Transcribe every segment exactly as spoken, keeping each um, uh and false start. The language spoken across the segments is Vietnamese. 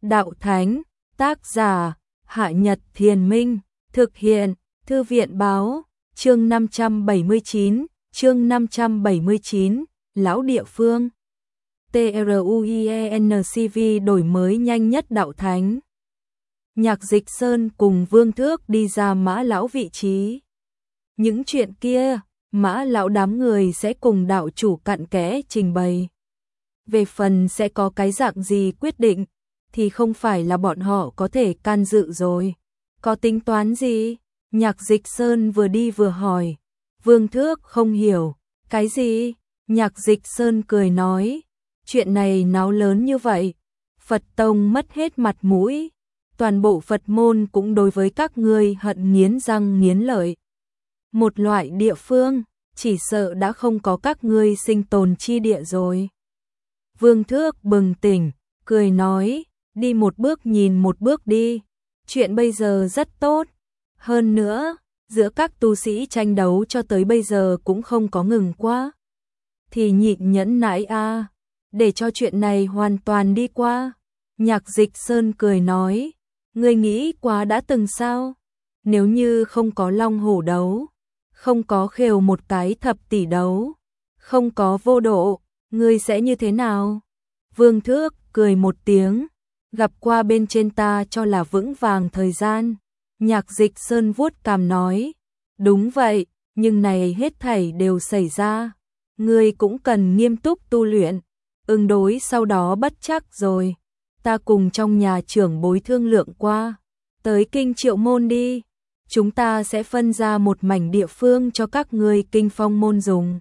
Đạo Thánh, tác giả, Hạ Nhật Thiền Minh, thực hiện, Thư viện Báo, chương năm trăm bảy mươi chín, chương năm trăm bảy mươi chín, Lão Địa Phương. TRUIENCV đổi mới nhanh nhất Đạo Thánh. Nhạc Dịch Sơn cùng Vương Thước đi ra Mã Lão vị trí. Những chuyện kia, Mã Lão đám người sẽ cùng đạo chủ cặn kẽ trình bày. Về phần sẽ có cái dạng gì quyết định, thì không phải là bọn họ có thể can dự rồi. Có tính toán gì? Nhạc Dịch Sơn vừa đi vừa hỏi. Vương Thước không hiểu. Cái gì? Nhạc Dịch Sơn cười nói. Chuyện này náo lớn như vậy. Phật Tông mất hết mặt mũi. Toàn bộ Phật môn cũng đối với các ngươi hận nghiến răng nghiến lợi. Một loại địa phương, chỉ sợ đã không có các ngươi sinh tồn chi địa rồi. Vương Thước bừng tỉnh, cười nói, đi một bước nhìn một bước đi. Chuyện bây giờ rất tốt. Hơn nữa, giữa các tu sĩ tranh đấu cho tới bây giờ cũng không có ngừng quá. Thì nhịn nhẫn nãi a, để cho chuyện này hoàn toàn đi qua. Nhạc Dịch Sơn cười nói, ngươi nghĩ quá đã từng sao? Nếu như không có long hổ đấu, không có khều một cái thập tỷ đấu, không có vô độ, ngươi sẽ như thế nào? Vương Thước cười một tiếng, gặp qua bên trên ta cho là vững vàng thời gian. Nhạc Dịch Sơn vuốt cằm nói, đúng vậy, nhưng này hết thảy đều xảy ra. Ngươi cũng cần nghiêm túc tu luyện, ứng đối sau đó bất chắc rồi. Ta cùng trong nhà trưởng bối thương lượng qua, tới Kinh Triệu Môn đi. Chúng ta sẽ phân ra một mảnh địa phương cho các ngươi Kinh Phong môn dùng.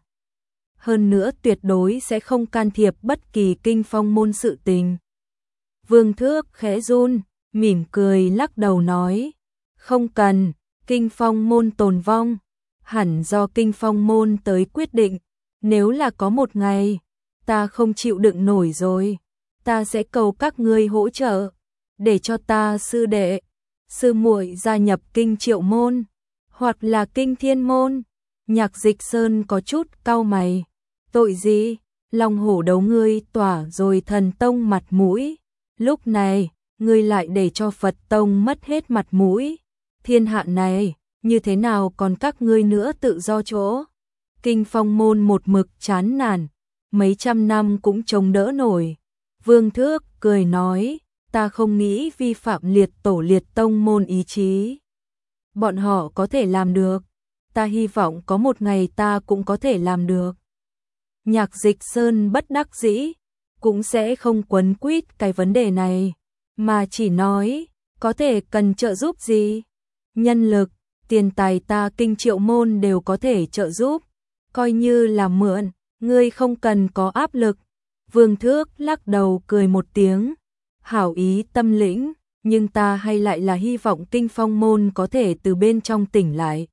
Hơn nữa tuyệt đối sẽ không can thiệp bất kỳ Kinh Phong môn sự tình. Vương Thước khẽ run, mỉm cười lắc đầu nói, không cần, Kinh Phong môn tồn vong, hẳn do Kinh Phong môn tới quyết định. Nếu là có một ngày, ta không chịu đựng nổi rồi, ta sẽ cầu các ngươi hỗ trợ, để cho ta sư đệ, sư muội gia nhập Kinh Triệu môn, hoặc là Kinh Thiên môn. Nhạc Dịch Sơn có chút cau mày, tội gì? Long hổ đấu ngươi tỏa rồi thần tông mặt mũi, lúc này ngươi lại để cho Phật tông mất hết mặt mũi. Thiên hạ này, như thế nào còn các ngươi nữa tự do chỗ? Kinh Phong môn một mực chán nản, mấy trăm năm cũng chống đỡ nổi. Vương Thước cười nói, ta không nghĩ vi phạm liệt tổ liệt tông môn ý chí. Bọn họ có thể làm được, ta hy vọng có một ngày ta cũng có thể làm được. Nhạc Dịch Sơn bất đắc dĩ, cũng sẽ không quấn quýt cái vấn đề này, mà chỉ nói, có thể cần trợ giúp gì? Nhân lực, tiền tài ta Kinh Triệu môn đều có thể trợ giúp, coi như là mượn, ngươi không cần có áp lực. Vương Thước lắc đầu cười một tiếng, hảo ý tâm lĩnh, nhưng ta hay lại là hy vọng Kinh Phong môn có thể từ bên trong tỉnh lại.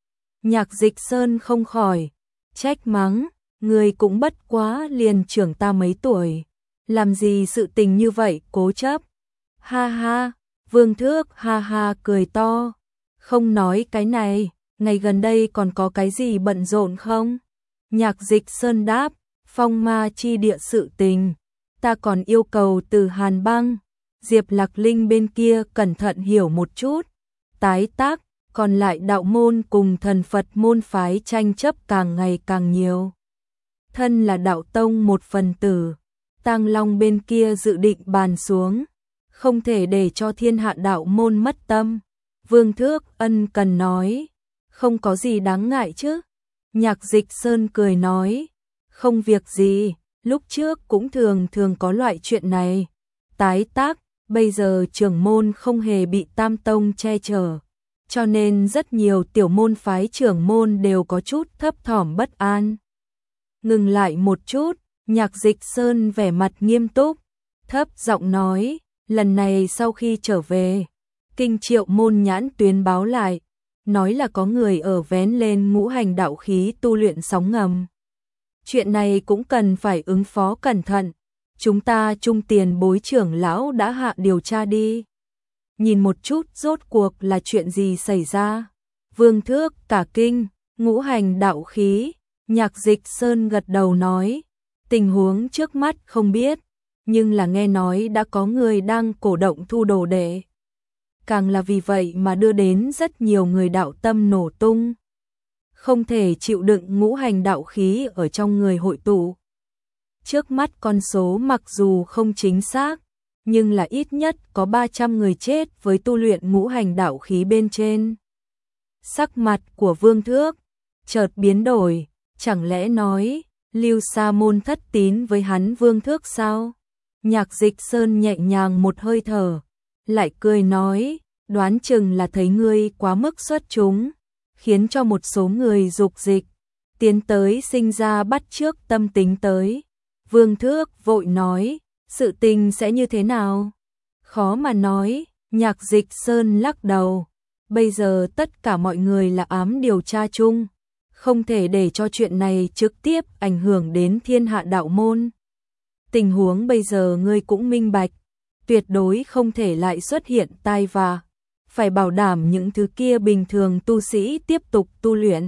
Nhạc Dịch Sơn không khỏi trách mắng, ngươi cũng bất quá liền trưởng ta mấy tuổi, làm gì sự tình như vậy cố chấp. Ha ha, Vương Thước ha ha cười to, không nói cái này, ngày gần đây còn có cái gì bận rộn không? Nhạc Dịch Sơn đáp, phong ma chi địa sự tình, ta còn yêu cầu từ Hàn Băng, Diệp Lạc Linh bên kia cẩn thận hiểu một chút. Tái tác, còn lại đạo môn cùng thần Phật môn phái tranh chấp càng ngày càng nhiều. Thân là đạo tông một phần tử, Tang Long bên kia dự định bàn xuống, không thể để cho thiên hạ đạo môn mất tâm. Vương Thước ân cần nói, không có gì đáng ngại chứ. Nhạc Dịch Sơn cười nói, không việc gì, lúc trước cũng thường thường có loại chuyện này. Tái tác, bây giờ trưởng môn không hề bị Tam Tông che chở, cho nên rất nhiều tiểu môn phái trưởng môn đều có chút thấp thỏm bất an. Ngừng lại một chút, Nhạc Dịch Sơn vẻ mặt nghiêm túc, thấp giọng nói, lần này sau khi trở về, Kinh Triệu môn nhãn tuyến báo lại, nói là có người ở vén lên ngũ hành đạo khí tu luyện sóng ngầm. Chuyện này cũng cần phải ứng phó cẩn thận, chúng ta trung tiền bối trưởng lão đã hạ điều tra đi. Nhìn một chút rốt cuộc là chuyện gì xảy ra. Vương Thước cả kinh, ngũ hành đạo khí. Nhạc Dịch Sơn gật đầu nói, tình huống trước mắt không biết, nhưng là nghe nói đã có người đang cổ động thu đồ đệ. Càng là vì vậy mà đưa đến rất nhiều người đạo tâm nổ tung. Không thể chịu đựng ngũ hành đạo khí ở trong người hội tụ. Trước mắt con số mặc dù không chính xác, nhưng là ít nhất có ba trăm người chết với tu luyện ngũ hành đạo khí bên trên. Sắc mặt của Vương Thước chợt biến đổi, chẳng lẽ nói Lưu Sa môn thất tín với hắn Vương Thước sao? Nhạc Dịch Sơn nhẹ nhàng một hơi thở, lại cười nói, đoán chừng là thấy ngươi quá mức xuất chúng, khiến cho một số người dục dịch tiến tới sinh ra bắt chước tâm tính tới. Vương Thước vội nói, sự tình sẽ như thế nào? Khó mà nói. Nhạc Dịch Sơn lắc đầu, bây giờ tất cả mọi người là ám điều tra chung, không thể để cho chuyện này trực tiếp ảnh hưởng đến thiên hạ đạo môn. Tình huống bây giờ ngươi cũng minh bạch, tuyệt đối không thể lại xuất hiện tai vạ, phải bảo đảm những thứ kia bình thường tu sĩ tiếp tục tu luyện,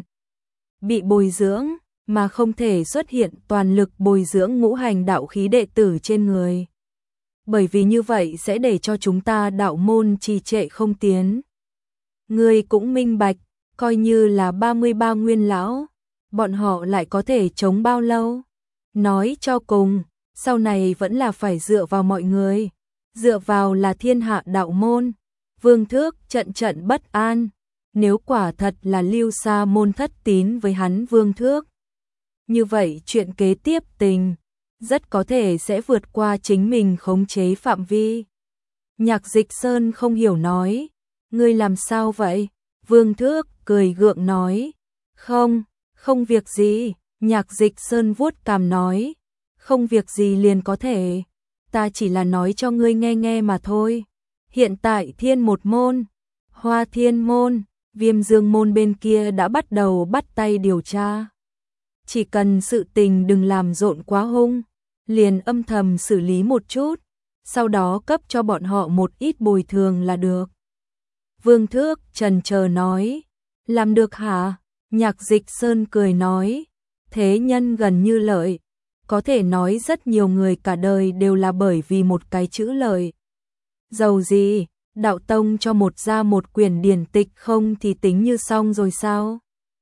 bị bồi dưỡng, mà không thể xuất hiện toàn lực bồi dưỡng ngũ hành đạo khí đệ tử trên người. Bởi vì như vậy sẽ để cho chúng ta đạo môn trì trệ không tiến. Ngươi cũng minh bạch, coi như là ba mươi ba nguyên lão, bọn họ lại có thể chống bao lâu? Nói cho cùng, sau này vẫn là phải dựa vào mọi người, dựa vào là thiên hạ đạo môn. Vương Thước trận trận bất an, nếu quả thật là Lưu Sa môn thất tín với hắn Vương Thước, như vậy chuyện kế tiếp tình rất có thể sẽ vượt qua chính mình khống chế phạm vi. Nhạc Dịch Sơn không hiểu nói, ngươi làm sao vậy? Vương Thước cười gượng nói, không, không việc gì. Nhạc Dịch Sơn vuốt cằm nói, không việc gì liền có thể, ta chỉ là nói cho ngươi nghe nghe mà thôi. Hiện tại Thiên một môn, Hoa Thiên môn, Viêm Dương môn bên kia đã bắt đầu bắt tay điều tra. Chỉ cần sự tình đừng làm rộn quá hung, liền âm thầm xử lý một chút, sau đó cấp cho bọn họ một ít bồi thường là được. Vương Thước chần chờ nói, làm được hả? Nhạc Dịch Sơn cười nói, thế nhân gần như lợi, có thể nói rất nhiều người cả đời đều là bởi vì một cái chữ lợi. Dầu gì, đạo tông cho một ra một quyển điển tịch không thì tính như xong rồi sao?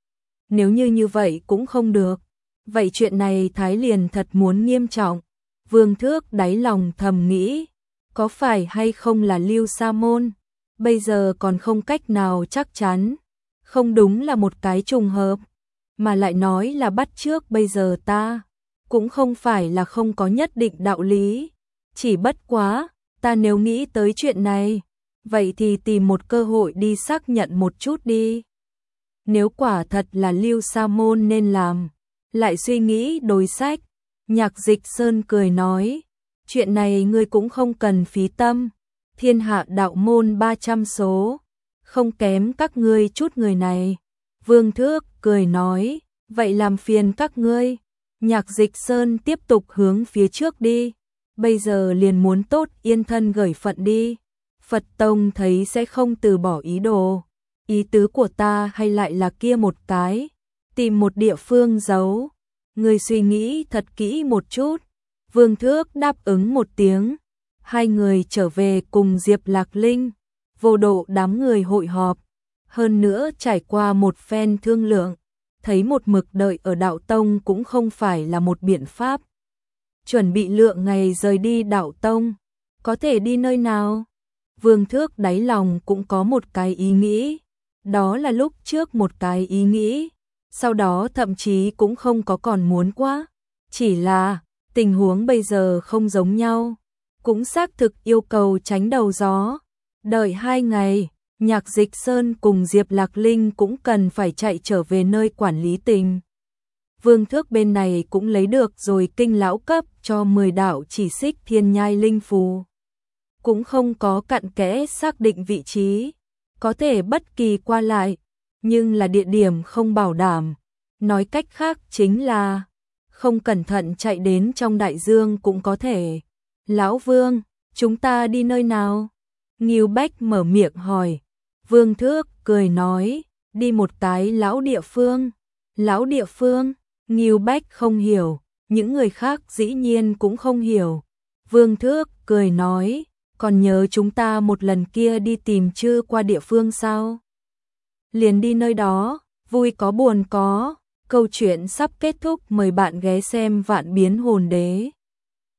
Nếu như như vậy cũng không được, vậy chuyện này Thái liền thật muốn nghiêm trọng. Vương Thước đáy lòng thầm nghĩ, có phải hay không là Lưu Sa môn, bây giờ còn không cách nào chắc chắn, không đúng là một cái trùng hợp, mà lại nói là bắt chước bây giờ ta, cũng không phải là không có nhất định đạo lý, chỉ bất quá, ta nếu nghĩ tới chuyện này, vậy thì tìm một cơ hội đi xác nhận một chút đi. Nếu quả thật là Lưu Sa môn nên làm, lại suy nghĩ đối sách. Nhạc Dịch Sơn cười nói, chuyện này ngươi cũng không cần phí tâm, thiên hạ đạo môn ba trăm số, không kém các ngươi chút người này. Vương Thước cười nói, vậy làm phiền các ngươi. Nhạc Dịch Sơn tiếp tục hướng phía trước đi, bây giờ liền muốn tốt yên thân gởi phận đi. Phật Tông thấy sẽ không từ bỏ ý đồ, ý tứ của ta hay lại là kia một cái, tìm một địa phương giấu. Người suy nghĩ thật kỹ một chút. Vương Thước đáp ứng một tiếng. Hai người trở về cùng Diệp Lạc Linh, vô độ đám người hội họp. Hơn nữa trải qua một phen thương lượng, thấy một mực đợi ở đạo tông cũng không phải là một biện pháp. Chuẩn bị lượng ngày rời đi đạo tông, có thể đi nơi nào? Vương Thước đáy lòng cũng có một cái ý nghĩ, đó là lúc trước một cái ý nghĩ, sau đó thậm chí cũng không có còn muốn quá, chỉ là tình huống bây giờ không giống nhau, cũng xác thực yêu cầu tránh đầu gió. Đợi hai ngày, Nhạc Dịch Sơn cùng Diệp Lạc Linh cũng cần phải chạy trở về nơi quản lý tình. Vương Thước bên này cũng lấy được rồi kinh lão cấp cho mười đạo chỉ xích thiên nhai linh phù. Cũng không có cặn kẽ xác định vị trí, có thể bất kỳ qua lại, nhưng là địa điểm không bảo đảm. Nói cách khác chính là, không cẩn thận chạy đến trong đại dương cũng có thể. Lão Vương, chúng ta đi nơi nào? Ngưu Bách mở miệng hỏi. Vương Thước cười nói, đi một cái lão địa phương. Lão địa phương? Ngưu Bách không hiểu, những người khác dĩ nhiên cũng không hiểu. Vương Thước cười nói, còn nhớ chúng ta một lần kia đi tìm Trư qua địa phương sao? Liền đi nơi đó, vui có buồn có, câu chuyện sắp kết thúc, mời bạn ghé xem Vạn Biến Hồn Đế.